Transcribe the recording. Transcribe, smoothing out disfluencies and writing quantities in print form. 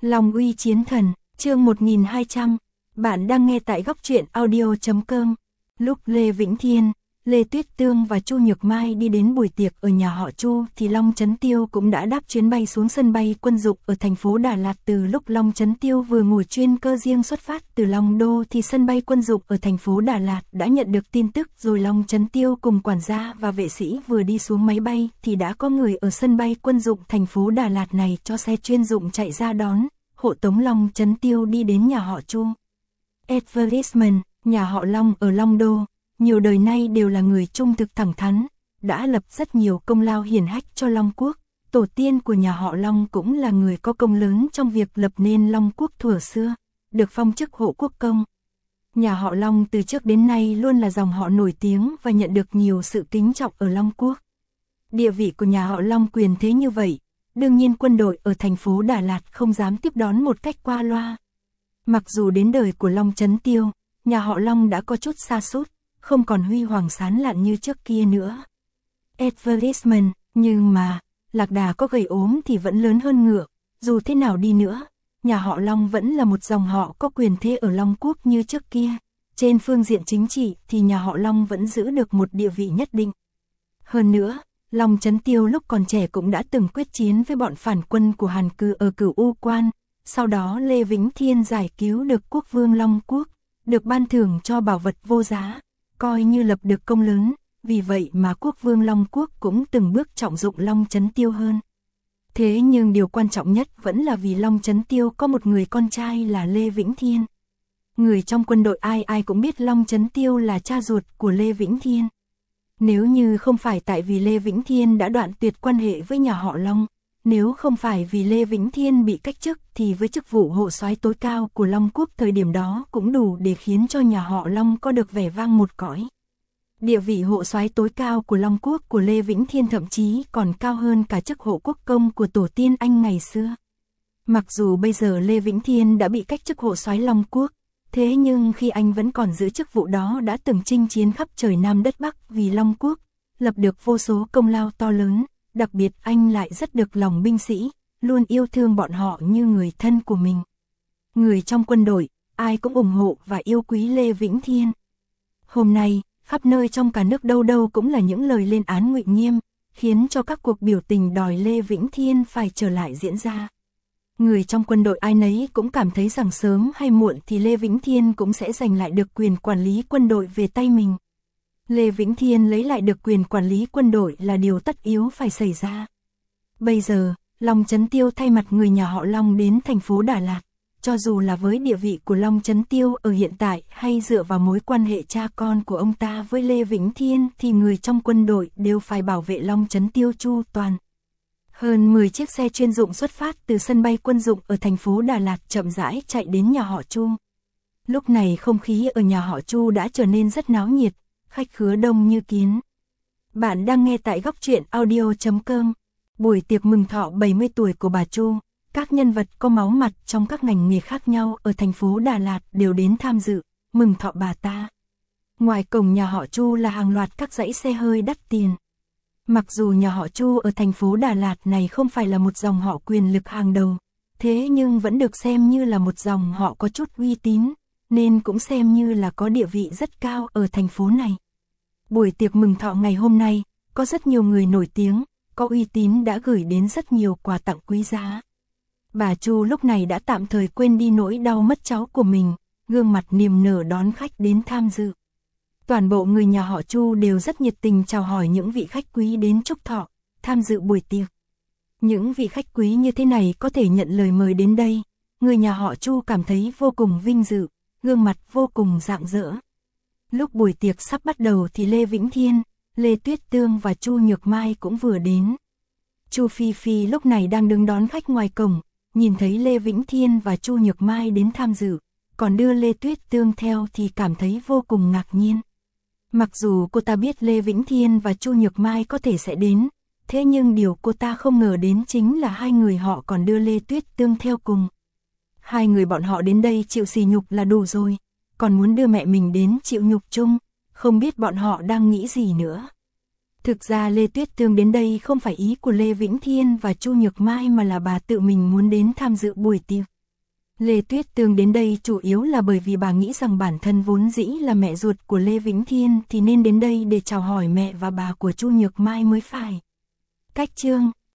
Long uy chiến thần, chương 1200. Bạn đang nghe tại góc truyện audio.com. Lúc Lê Vĩnh Thiên, Lê Tuyết Tương và Chu Nhược Mai đi đến buổi tiệc ở nhà họ Chu thì Long Chấn Tiêu cũng đã đáp chuyến bay xuống sân bay quân dụng ở thành phố Đà Lạt. Từ lúc Long Chấn Tiêu vừa ngồi chuyên cơ riêng xuất phát từ Long Đô thì sân bay quân dụng ở thành phố Đà Lạt đã nhận được tin tức rồi. Long Chấn Tiêu cùng quản gia và vệ sĩ vừa đi xuống máy bay thì đã có người ở sân bay quân dụng thành phố Đà Lạt này cho xe chuyên dụng chạy ra đón, hộ tống Long Chấn Tiêu đi đến nhà họ Chu. Advertisement, nhà họ Long ở Long Đô, nhiều đời nay đều là người trung thực thẳng thắn, đã lập rất nhiều công lao hiển hách cho Long Quốc. Tổ tiên của nhà họ Long cũng là người có công lớn trong việc lập nên Long Quốc thuở xưa, được phong chức hộ quốc công. Nhà họ Long từ trước đến nay luôn là dòng họ nổi tiếng và nhận được nhiều sự kính trọng ở Long Quốc. Địa vị của nhà họ Long quyền thế như vậy, đương nhiên quân đội ở thành phố Đà Lạt không dám tiếp đón một cách qua loa. Mặc dù đến đời của Long Chấn Tiêu, nhà họ Long đã có chút sa sút, không còn huy hoàng sáng lạn như trước kia nữa. Advertisement, nhưng mà, lạc đà có gầy ốm thì vẫn lớn hơn ngựa, dù thế nào đi nữa, nhà họ Long vẫn là một dòng họ có quyền thế ở Long Quốc như trước kia. Trên phương diện chính trị thì nhà họ Long vẫn giữ được một địa vị nhất định. Hơn nữa, Long Chấn Tiêu lúc còn trẻ cũng đã từng quyết chiến với bọn phản quân của Hàn Cừ ở Cửu U Quan. Sau đó Lê Vĩnh Thiên giải cứu được quốc vương Long Quốc, được ban thưởng cho bảo vật vô giá, coi như lập được công lớn, vì vậy mà quốc vương Long Quốc cũng từng bước trọng dụng Long Chấn Tiêu hơn. Thế nhưng điều quan trọng nhất vẫn là vì Long Chấn Tiêu có một người con trai là Lê Vĩnh Thiên. Người trong quân đội ai ai cũng biết Long Chấn Tiêu là cha ruột của Lê Vĩnh Thiên. Nếu như không phải tại vì Lê Vĩnh Thiên đã đoạn tuyệt quan hệ với nhà họ Long, nếu không phải vì Lê Vĩnh Thiên bị cách chức thì với chức vụ hộ soái tối cao của Long Quốc thời điểm đó cũng đủ để khiến cho nhà họ Long có được vẻ vang một cõi. Địa vị hộ soái tối cao của Long Quốc của Lê Vĩnh Thiên thậm chí còn cao hơn cả chức hộ quốc công của tổ tiên anh ngày xưa. Mặc dù bây giờ Lê Vĩnh Thiên đã bị cách chức hộ soái Long Quốc, thế nhưng khi anh vẫn còn giữ chức vụ đó đã từng chinh chiến khắp trời Nam đất Bắc vì Long Quốc, lập được vô số công lao to lớn. Đặc biệt anh lại rất được lòng binh sĩ, luôn yêu thương bọn họ như người thân của mình. Người trong quân đội, ai cũng ủng hộ và yêu quý Lê Vĩnh Thiên. Hôm nay, khắp nơi trong cả nước đâu đâu cũng là những lời lên án Ngụy Nghiêm, khiến cho các cuộc biểu tình đòi Lê Vĩnh Thiên phải trở lại diễn ra. Người trong quân đội ai nấy cũng cảm thấy rằng sớm hay muộn thì Lê Vĩnh Thiên cũng sẽ giành lại được quyền quản lý quân đội về tay mình. Lê Vĩnh Thiên lấy lại được quyền quản lý quân đội là điều tất yếu phải xảy ra. Bây giờ, Long Chấn Tiêu thay mặt người nhà họ Long đến thành phố Đà Lạt, cho dù là với địa vị của Long Chấn Tiêu ở hiện tại hay dựa vào mối quan hệ cha con của ông ta với Lê Vĩnh Thiên thì người trong quân đội đều phải bảo vệ Long Chấn Tiêu chu toàn. Hơn 10 chiếc xe chuyên dụng xuất phát từ sân bay quân dụng ở thành phố Đà Lạt chậm rãi chạy đến nhà họ Chu. Lúc này không khí ở nhà họ Chu đã trở nên rất náo nhiệt, khách khứa đông như kiến. Bạn đang nghe tại góc truyện audio.com. Buổi tiệc mừng thọ 70 tuổi của bà Chu, các nhân vật có máu mặt trong các ngành nghề khác nhau ở thành phố Đà Lạt đều đến tham dự, mừng thọ bà ta. Ngoài cổng nhà họ Chu là hàng loạt các dãy xe hơi đắt tiền. Mặc dù nhà họ Chu ở thành phố Đà Lạt này không phải là một dòng họ quyền lực hàng đầu, thế nhưng vẫn được xem như là một dòng họ có chút uy tín, nên cũng xem như là có địa vị rất cao ở thành phố này. Buổi tiệc mừng thọ ngày hôm nay, có rất nhiều người nổi tiếng, có uy tín đã gửi đến rất nhiều quà tặng quý giá. Bà Chu lúc này đã tạm thời quên đi nỗi đau mất cháu của mình, gương mặt niềm nở đón khách đến tham dự. Toàn bộ người nhà họ Chu đều rất nhiệt tình chào hỏi những vị khách quý đến chúc thọ, tham dự buổi tiệc. Những vị khách quý như thế này có thể nhận lời mời đến đây, người nhà họ Chu cảm thấy vô cùng vinh dự, gương mặt vô cùng rạng rỡ. Lúc buổi tiệc sắp bắt đầu thì Lê Vĩnh Thiên, Lê Tuyết Tương và Chu Nhược Mai cũng vừa đến. Chu Phi Phi lúc này đang đứng đón khách ngoài cổng, nhìn thấy Lê Vĩnh Thiên và Chu Nhược Mai đến tham dự, còn đưa Lê Tuyết Tương theo thì cảm thấy vô cùng ngạc nhiên. Mặc dù cô ta biết Lê Vĩnh Thiên và Chu Nhược Mai có thể sẽ đến, thế nhưng điều cô ta không ngờ đến chính là hai người họ còn đưa Lê Tuyết Tương theo cùng. Hai người bọn họ đến đây chịu sỉ nhục là đủ rồi, còn muốn đưa mẹ mình đến chịu nhục chung, không biết bọn họ đang nghĩ gì nữa. Thực ra Lê Tuyết Tương đến đây không phải ý của Lê Vĩnh Thiên và Chu Nhược Mai mà là bà tự mình muốn đến tham dự buổi tiệc. Lê Tuyết Tương đến đây chủ yếu là bởi vì bà nghĩ rằng bản thân vốn dĩ là mẹ ruột của Lê Vĩnh Thiên thì nên đến đây để chào hỏi mẹ và bà của Chu Nhược Mai mới phải. Cách chương